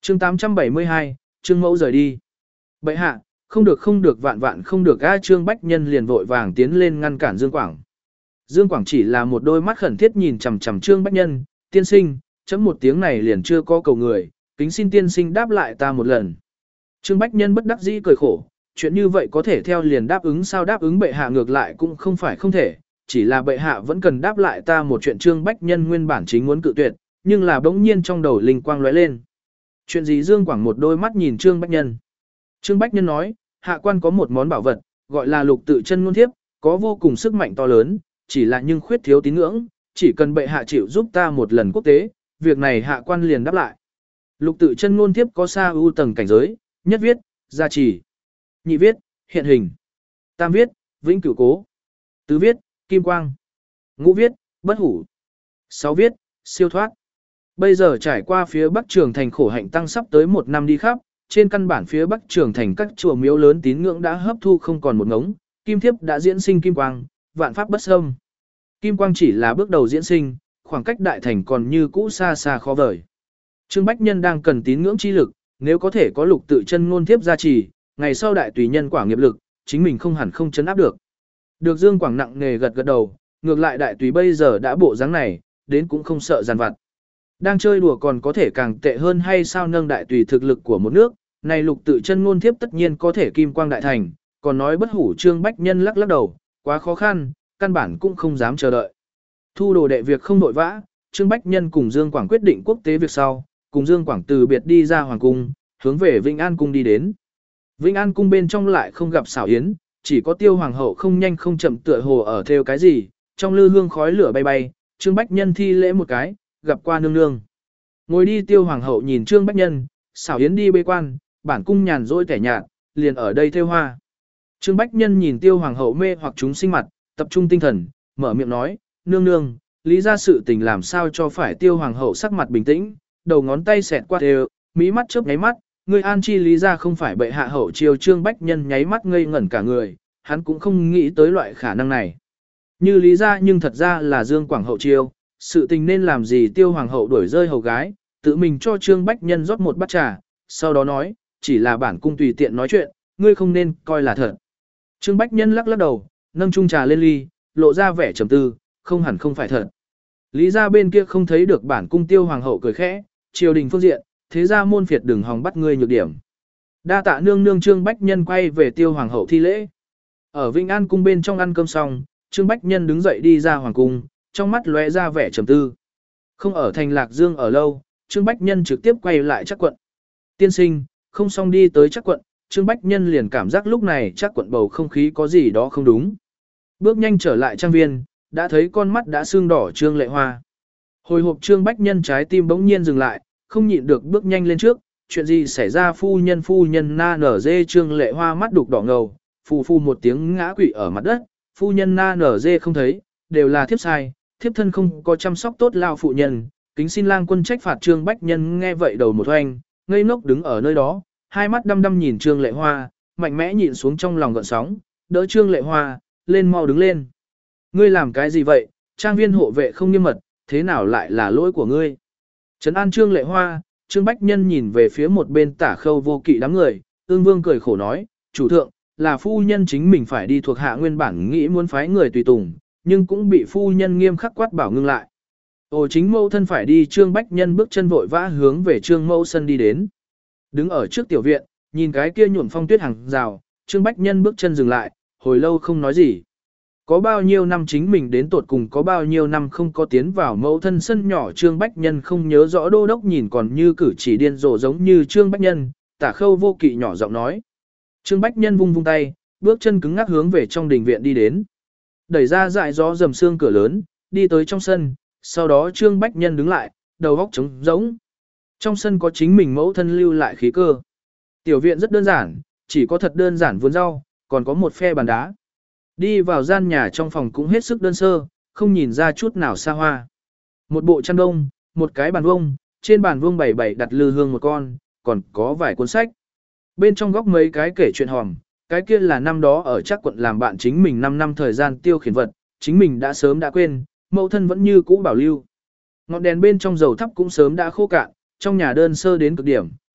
Chương 872, Trương Mẫu rời đi. Bệ hạ, không được vạn vạn không được a. Trương Bách Nhân liền vội vàng tiến lên ngăn cản Dương Quảng. Dương Quảng chỉ là một đôi mắt khẩn thiết nhìn chằm chằm Trương Bách Nhân, tiên sinh, chấm một tiếng này liền chưa có cầu người, kính xin tiên sinh đáp lại ta một lần. Trương Bách Nhân bất đắc dĩ cười khổ, chuyện như vậy có thể theo liền đáp ứng sao? Đáp ứng bệ hạ ngược lại cũng không phải không thể, chỉ là bệ hạ vẫn cần đáp lại ta một chuyện. Trương Bách Nhân nguyên bản chính muốn cự tuyệt, nhưng là bỗng nhiên trong đầu linh quang lóe lên. Chuyện gì? Dương Quảng một đôi mắt nhìn Trương Bách Nhân. Trương Bách Nhân nói, hạ quan có một món bảo vật, gọi là Lục Tự Chân Ngôn Thiếp, có vô cùng sức mạnh to lớn, chỉ là nhưng khuyết thiếu tín ngưỡng, chỉ cần bệ hạ chịu giúp ta một lần quốc tế, việc này hạ quan liền đáp lại. Lục Tự Chân Ngôn Thiếp có xa ưu tầng cảnh giới, nhất viết, gia trì, nhị viết, hiện hình, tam viết, vĩnh cửu cố, tứ viết, kim quang, ngũ viết, bất hủ, sáu viết, siêu thoát. Bây giờ trải qua phía Bắc Trường Thành khổ hạnh tăng sắp tới 1 năm đi khắp, trên căn bản phía Bắc Trường Thành các chùa miếu lớn tín ngưỡng đã hấp thu không còn một ngống, kim thiếp đã diễn sinh kim quang, vạn pháp bất xâm. Kim quang chỉ là bước đầu diễn sinh, khoảng cách đại thành còn như cũ xa xa khó vời. Trương Bách Nhân đang cần tín ngưỡng chi lực, nếu có thể có Lục Tự Chân Ngôn Thiếp gia trì, ngày sau đại tùy nhân quả nghiệp lực, chính mình không hẳn không chấn áp được. Được Dương Quảng nặng nề gật gật đầu, ngược lại đại tùy bây giờ đã bộ dáng này, đến cũng không sợ giàn vặt. Đang chơi đùa còn có thể càng tệ hơn hay sao? Nâng đại tùy thực lực của một nước, này Lục Tự Chân Ngôn Thiếp tất nhiên có thể kim quang đại thành, còn nói bất hủ. Trương Bách Nhân lắc lắc đầu, quá khó khăn, căn bản cũng không dám chờ đợi. Thu đồ đệ việc không nội vã, Trương Bách Nhân cùng Dương Quảng quyết định quốc tế việc sau, cùng Dương Quảng từ biệt đi ra hoàng cung, hướng về Vĩnh An cung đi đến. Vĩnh An cung bên trong lại không gặp xảo yến, chỉ có Tiêu hoàng hậu không nhanh không chậm tựa hồ ở theo cái gì, trong lư hương khói lửa bay bay. Trương Bách Nhân thi lễ một cái, gặp qua nương nương. Ngồi đi. Tiêu hoàng hậu nhìn Trương Bách Nhân, xảo yến đi bê quan, bản cung nhàn rỗi tẻ nhạt, liền ở đây thêu hoa. Trương Bách Nhân nhìn Tiêu hoàng hậu mê hoặc chúng sinh mặt, tập trung tinh thần, mở miệng nói, nương nương, lý ra sự tình làm sao cho phải? Tiêu hoàng hậu sắc mặt bình tĩnh, đầu ngón tay xẹt qua đều, mí mắt chớp nháy mắt, người an chi lý ra không phải bệ hạ hậu chiêu. Trương Bách Nhân nháy mắt ngây ngẩn cả người, hắn cũng không nghĩ tới loại khả năng này. Như lý ra nhưng thật ra là Dương Quảng hậu chiêu, sự tình nên làm gì? Tiêu hoàng hậu đuổi rơi hầu gái, tự mình cho Trương Bách Nhân rót một bát trà, sau đó nói, chỉ là bản cung tùy tiện nói chuyện, ngươi không nên coi là thật. Trương Bách Nhân lắc lắc đầu, nâng chung trà lên ly, lộ ra vẻ trầm tư, không hẳn không phải thật. Lý ra bên kia không thấy được bản cung. Tiêu hoàng hậu cười khẽ, triều đình phương diện, thế ra môn phiệt đừng hòng bắt ngươi nhược điểm. Đa tạ nương nương. Trương Bách Nhân quay về Tiêu hoàng hậu thi lễ. Ở Vĩnh An cung bên trong ăn cơm xong, Trương Bách Nhân đứng dậy đi ra hoàng cung, trong mắt lóe ra vẻ trầm tư. Không ở thành Lạc Dương ở lâu, Trương Bách Nhân trực tiếp quay lại Trắc quận. Tiên sinh, không xong đi tới Trắc quận, Trương Bách Nhân liền cảm giác lúc này Trắc quận bầu không khí có gì đó không đúng. Bước nhanh trở lại trang viên, đã thấy con mắt đã sưng đỏ Trương Lệ Hoa. Hồi hộp Trương Bách Nhân trái tim bỗng nhiên dừng lại, không nhịn được bước nhanh lên trước. Chuyện gì xảy ra? Phu nhân na nở dê. Trương Lệ Hoa mắt đục đỏ ngầu, phù phù một tiếng ngã quỵ ở mặt đất. Phu nhân na nở dê không thấy, đều là thiếp sai, thiếp thân không có chăm sóc tốt lao phụ nhân, kính xin lang quân trách phạt. Trương Bách Nhân nghe vậy đầu một hoành, ngây ngốc đứng ở nơi đó, hai mắt đăm đăm nhìn Trương Lệ Hoa, mạnh mẽ nhịn xuống trong lòng gợn sóng, đỡ Trương Lệ Hoa, lên mau đứng lên. Ngươi làm cái gì vậy? Trang viên hộ vệ không nghiêm mật, thế nào lại là lỗi của ngươi? Trấn an Trương Lệ Hoa, Trương Bách Nhân nhìn về phía một bên Tả Khâu Vô Kỵ đám người, Ương Vương cười khổ nói, chủ thượng, là phu nhân chính mình phải đi thuộc hạ, nguyên bản nghĩ muốn phái người tùy tùng, nhưng cũng bị phu nhân nghiêm khắc quát bảo ngưng lại. Ồ, chính mẫu thân phải đi. Trương Bách Nhân bước chân vội vã hướng về Trương mẫu sân đi đến. Đứng ở trước tiểu viện, nhìn cái kia nhuộm phong tuyết hàng rào, Trương Bách Nhân bước chân dừng lại, hồi lâu không nói gì. Có bao nhiêu năm chính mình đến tột cùng có bao nhiêu năm không có tiến vào mẫu thân sân nhỏ. Trương Bách Nhân không nhớ rõ. Đô đốc nhìn còn như cử chỉ điên rồ giống như Trương Bách Nhân. Tả Khâu Vô Kỵ nhỏ giọng nói. Trương Bách Nhân vung vung tay, bước chân cứng ngắc hướng về trong đình viện đi đến. Đẩy ra dại gió dầm sương cửa lớn, đi tới trong sân, sau đó Trương Bách Nhân đứng lại, đầu óc trống rỗng. Trong sân có chính mình mẫu thân lưu lại khí cơ. Tiểu viện rất đơn giản, chỉ có thật đơn giản vườn rau, còn có một phe bàn đá. Đi vào gian nhà trong phòng cũng hết sức đơn sơ, không nhìn ra chút nào xa hoa. Một bộ chăn đông, một cái bàn vuông, trên bàn vuông bày đặt lư hương một con, còn có vài cuốn sách. Bên trong góc mấy cái kể chuyện hòm, cái kia là năm đó ở Trắc quận làm bạn chính mình 5 năm thời gian tiêu khiển vật, chính mình đã sớm đã quên, mẫu thân vẫn như cũ bảo lưu. Ngọn đèn bên trong dầu thắp cũng sớm đã khô cạn, trong nhà đơn sơ đến cực điểm,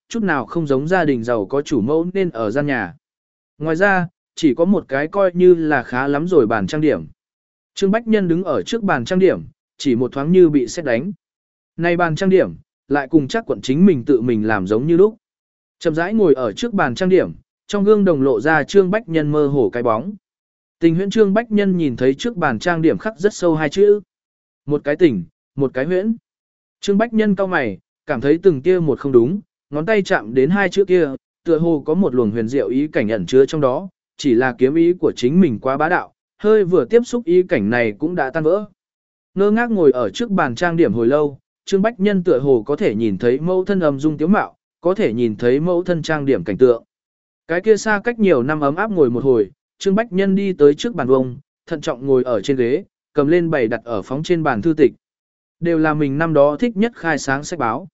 chút nào không giống gia đình giàu có chủ mẫu nên ở gian nhà. Ngoài ra, chỉ có một cái coi như là khá lắm rồi bàn trang điểm. Trương Bách Nhân đứng ở trước bàn trang điểm, chỉ một thoáng như bị sét đánh. Này bàn trang điểm, lại cùng chắc quận chính mình tự mình làm giống như lúc. Chậm rãi ngồi ở trước bàn trang điểm, trong gương đồng lộ ra Trương Bách Nhân mơ hồ cái bóng. Tình huyễn Trương Bách Nhân nhìn thấy trước bàn trang điểm khắc rất sâu hai chữ. Một cái tình, một cái huyễn. Trương Bách Nhân cau mày, cảm thấy từng kia một không đúng, ngón tay chạm đến hai chữ kia, tựa hồ có một luồng huyền diệu ý cảnh ẩn chứa trong đó, chỉ là kiếm ý của chính mình quá bá đạo, hơi vừa tiếp xúc ý cảnh này cũng đã tan vỡ. Ngơ ngác ngồi ở trước bàn trang điểm hồi lâu, Trương Bách Nhân tựa hồ có thể nhìn thấy mẫu thân ầm dung tiếu mạo, có thể nhìn thấy mẫu thân trang điểm cảnh tượng. Cái kia xa cách nhiều năm ấm áp ngồi một hồi, Trương Bách Nhân đi tới trước bàn vông, thận trọng ngồi ở trên ghế, cầm lên bày đặt ở phóng trên bàn thư tịch. Đều là mình năm đó thích nhất khai sáng sách báo.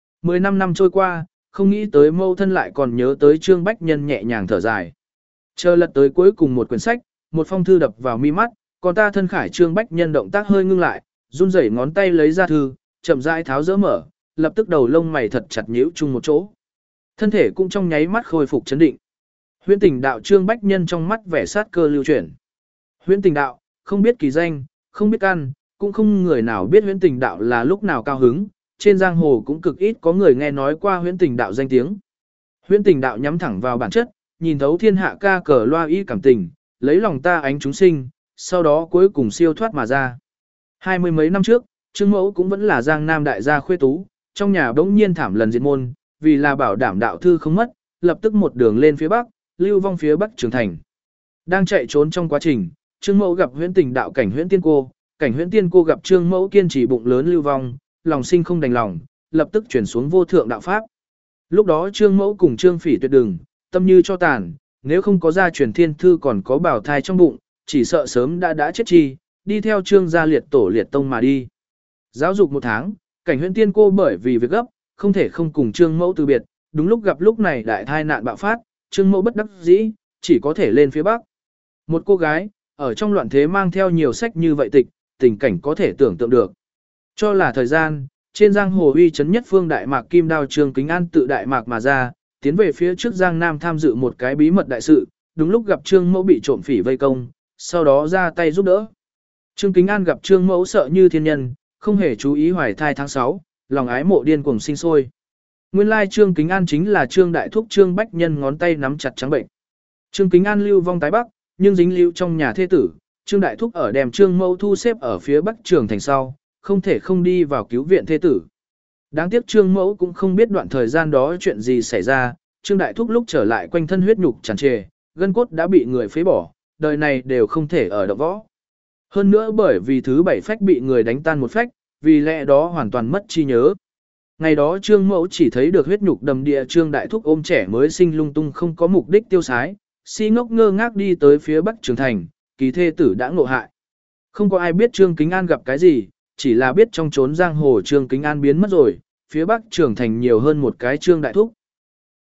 15 năm trôi qua, không nghĩ tới mẫu thân lại còn nhớ tới Trương Bách Nhân nhẹ nhàng thở dài. Chờ lật tới cuối cùng một quyển sách, một phong thư đập vào mi mắt, còn ta thân khải Trương Bách Nhân động tác hơi ngưng lại, run rẩy ngón tay lấy ra thư, chậm rãi tháo dỡ mở, lập tức đầu lông mày thật chặt nhíu chung một chỗ. Thân thể cũng trong nháy mắt khôi phục chấn định. Huyễn Tình Đạo Trương Bách Nhân trong mắt vẻ sát cơ lưu chuyển. Huyễn Tình Đạo, không biết kỳ danh, không biết ăn, cũng không người nào biết Huyễn Tình Đạo là lúc nào cao hứng, trên giang hồ cũng cực ít có người nghe nói qua Huyễn Tình Đạo danh tiếng. Huyễn Tình Đạo nhắm thẳng vào bản chất, nhìn thấu thiên hạ ca cờ loa y cảm tình, lấy lòng ta ánh chúng sinh, sau đó cuối cùng siêu thoát mà ra. 20 mấy năm trước, Trương Mẫu cũng vẫn là giang nam đại gia khuê tú, trong nhà bỗng nhiên thảm lần diệt môn, vì là bảo đảm đạo thư không mất, lập tức một đường lên phía bắc, lưu vong phía bắc Trường Thành. Đang chạy trốn trong quá trình, Trương Mẫu gặp Huyễn Tình Đạo cảnh Huyễn Tiên Cô, cảnh Huyễn Tiên Cô gặp Trương Mẫu kiên trì bụng lớn lưu vong, lòng sinh không đành lòng, lập tức chuyển xuống vô thượng đạo pháp. Lúc đó Trương Mẫu cùng Trương Phỉ tuyệt đường, tâm như cho tàn, nếu không có gia truyền thiên thư còn có bảo thai trong bụng, chỉ sợ sớm đã chết chi, đi theo Trương gia liệt tổ liệt tông mà đi. Giáo dục một tháng, cảnh Huyễn Tiên Cô bởi vì việc gấp, không thể không cùng Trương Mẫu từ biệt, đúng lúc gặp lúc này đại thai nạn bạo phát, Trương Mẫu bất đắc dĩ, chỉ có thể lên phía bắc. Một cô gái, ở trong loạn thế mang theo nhiều sách như vậy tịch, tình cảnh có thể tưởng tượng được. Cho là thời gian, trên giang hồ uy chấn nhất phương Đại Mạc Kim Đao Trương Kính An tự Đại Mạc mà ra, tiến về phía trước Giang Nam tham dự một cái bí mật đại sự, đúng lúc gặp Trương Mẫu bị trộm phỉ vây công, sau đó ra tay giúp đỡ. Trương Kính An gặp Trương Mẫu sợ như thiên nhân, không hề chú ý hoài thai tháng 6, lòng ái mộ điên cuồng sinh sôi. Nguyên lai Trương Kính An chính là Trương Đại Thúc Trương Bách Nhân ngón tay nắm chặt trắng bệnh. Trương Kính An lưu vong tái bắc, nhưng dính lưu trong nhà thê tử, Trương Đại Thúc ở đem Trương Mẫu thu xếp ở phía bắc Trường Thành sau, không thể không đi vào cứu viện thê tử. Đáng tiếc Trương Mẫu cũng không biết đoạn thời gian đó chuyện gì xảy ra, Trương Đại Thúc lúc trở lại quanh thân huyết nhục tràn trề, gân cốt đã bị người phế bỏ, đời này đều không thể ở động võ. Hơn nữa bởi vì thứ 7 phách bị người đánh tan một phách, vì lẽ đó hoàn toàn mất trí nhớ. Ngày đó Trương Mẫu chỉ thấy được huyết nhục đầm địa Trương Đại Thúc ôm trẻ mới sinh lung tung không có mục đích tiêu sái, si ngốc ngơ ngác đi tới phía bắc Trường Thành, kỳ thê tử đã ngộ hại. Không có ai biết Trương Kính An gặp cái gì, chỉ là biết trong chốn giang hồ Trương Kính An biến mất rồi, phía bắc Trường Thành nhiều hơn một cái Trương Đại Thúc.